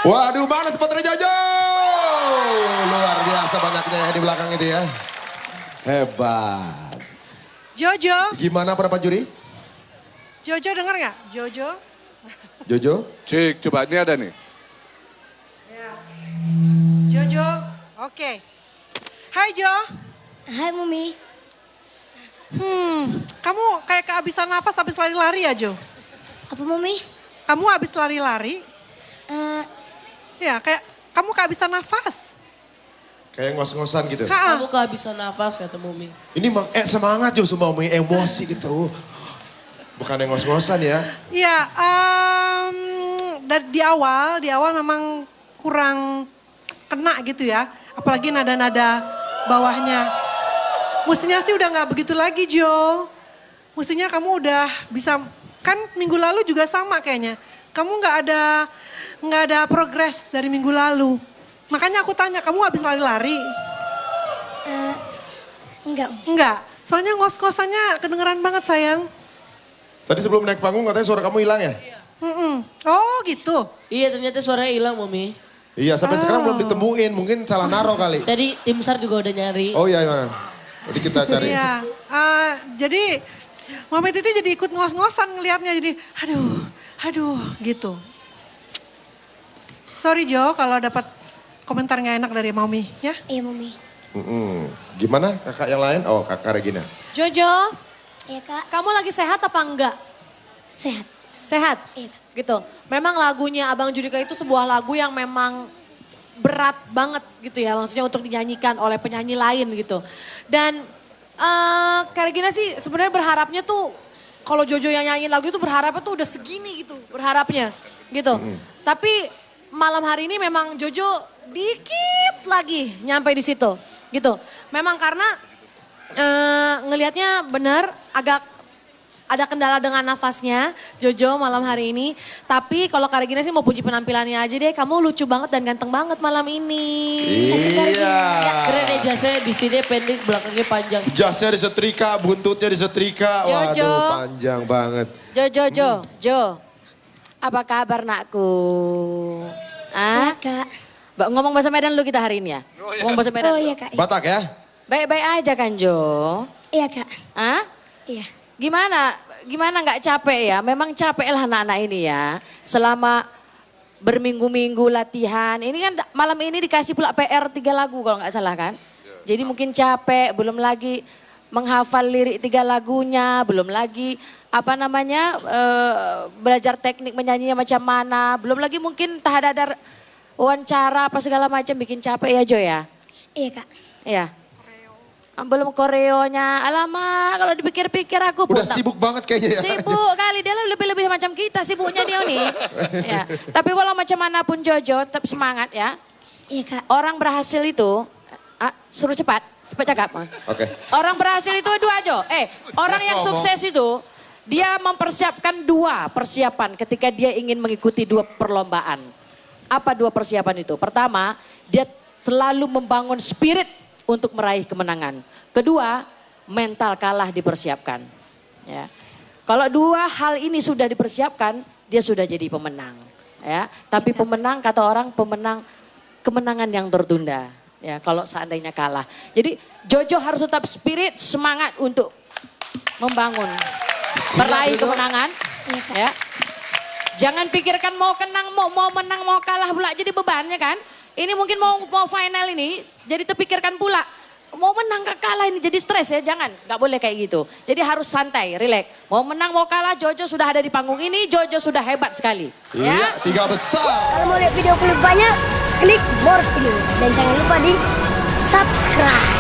Waduh, mana supporter Jojo? Luar biasa banyaknya ya di belakang itu ya. Hebat. Jojo. Gimana para Pak Juri? Jojo dengar nggak? Jojo. Jojo? Cik, coba ini ada nih. Ya. Jojo, oke. Hai Jo. Hai Mumi. Kamu kayak kehabisan nafas habis lari-lari ya Jo? Apa Mumi? Kamu habis lari-lari? Ya kayak kamu kehabisan nafas. Kayak ngos-ngosan gitu. Ha-ha. Kamu kehabisan nafas kata Mumi. Ini semangat Jo semua emosi gitu. Bukan yang ngos-ngosan ya. Iya, dari di awal memang kurang kena gitu ya. Apalagi nada-nada bawahnya. Mestinya sih udah nggak begitu lagi Jo. Mestinya kamu udah bisa, kan minggu lalu juga sama kayaknya. Kamu nggak ada progres dari minggu lalu. Makanya aku tanya, kamu habis lari-lari? Enggak. Enggak, soalnya ngos-ngosannya kedengeran banget sayang. Tadi sebelum naik panggung katanya suara kamu hilang ya? Oh gitu. Iya ternyata suaranya hilang Mumi. Iya sampai sekarang belum ditemuin, mungkin salah naro kali. Tadi tim SAR juga udah nyari. Oh iya gimana? Jadi kita cari. Iya, jadi Mami Titi jadi ikut ngos-ngosan ngelihatnya jadi aduh gitu. Sorry Jo kalau dapat komentar nggak enak dari Mami ya. Iya Mumi. Gimana kakak yang lain? Oh kakak Regina. Jojo, Iya Kak. kamu lagi sehat apa enggak? Sehat. Sehat? Iya Kak. Gitu. Memang lagunya Abang Judika itu sebuah lagu yang memang berat banget gitu ya. Maksudnya untuk dinyanyikan oleh penyanyi lain gitu. Dan Kak Regina sih sebenarnya berharapnya tuh kalau Jojo yang nyanyiin lagu itu berharapnya tuh udah segini gitu. Berharapnya gitu. Tapi malam hari ini memang Jojo dikit lagi nyampe di situ gitu. Memang karena ngelihatnya benar agak ada kendala dengan nafasnya Jojo malam hari ini. Tapi kalau Kak Regina sih mau puji penampilannya aja deh. Kamu lucu banget dan ganteng banget malam ini. Iya. Keren ya jasnya di sini pendek belakangnya panjang. Jasnya disetrika, buntutnya disetrika. Waduh Jojo. panjang banget. Jo. Apa kabar nakku? Iya Kak. Ngomong bahasa Medan lu kita hari ini ya? Ngomong bahasa Medan. Oh iya Kak. Batak ya? Baik-baik aja kan Jo? Iya Kak. Hah? Iya. Gimana nggak capek ya? Memang capek lah anak-anak ini ya. Selama berminggu-minggu latihan. Ini kan malam ini dikasih pula PR 3 lagu kalau nggak salah kan? Jadi mungkin capek, belum lagi menghafal lirik 3 lagunya, belum lagi belajar teknik menyanyinya macam mana, belum lagi mungkin ada wawancara apa segala macam bikin capek ya Jo ya? Iya Kak. Iya. Belum koreonya, alamak kalau dipikir-pikir aku pun Udah sibuk banget kayaknya ya. sibuk kali, dia lebih-lebih macam kita sibuknya dia nih. Ya. Tapi walau macam manapun Jojo tetap semangat ya. Iya Kak. Orang berhasil itu, suruh cepat cakap. Oke. Orang berhasil itu 2 Jo. Orang yang sukses itu dia mempersiapkan 2 persiapan ketika dia ingin mengikuti 2 perlombaan. Apa 2 persiapan itu? Pertama, dia selalu membangun spirit untuk meraih kemenangan. Kedua, mental kalah dipersiapkan. Ya. Kalau 2 hal ini sudah dipersiapkan, dia sudah jadi pemenang. Ya. Tapi pemenang, kata orang, kemenangan yang tertunda. Ya, kalau seandainya kalah. Jadi Jojo harus tetap spirit, semangat untuk membangun, meraih kemenangan. Ya. Jangan pikirkan mau menang, mau kalah pula jadi bebannya kan. Ini mungkin mau final ini, jadi terpikirkan pula. Mau menang kalah ini jadi stres ya, jangan. Gak boleh kayak gitu. Jadi harus santai, relax. Mau menang, mau kalah, Jojo sudah ada di panggung ini, Jojo sudah hebat sekali. Iya, 3 besar. Kalau mau lihat video lebih banyak, klik more video. Dan jangan lupa di subscribe.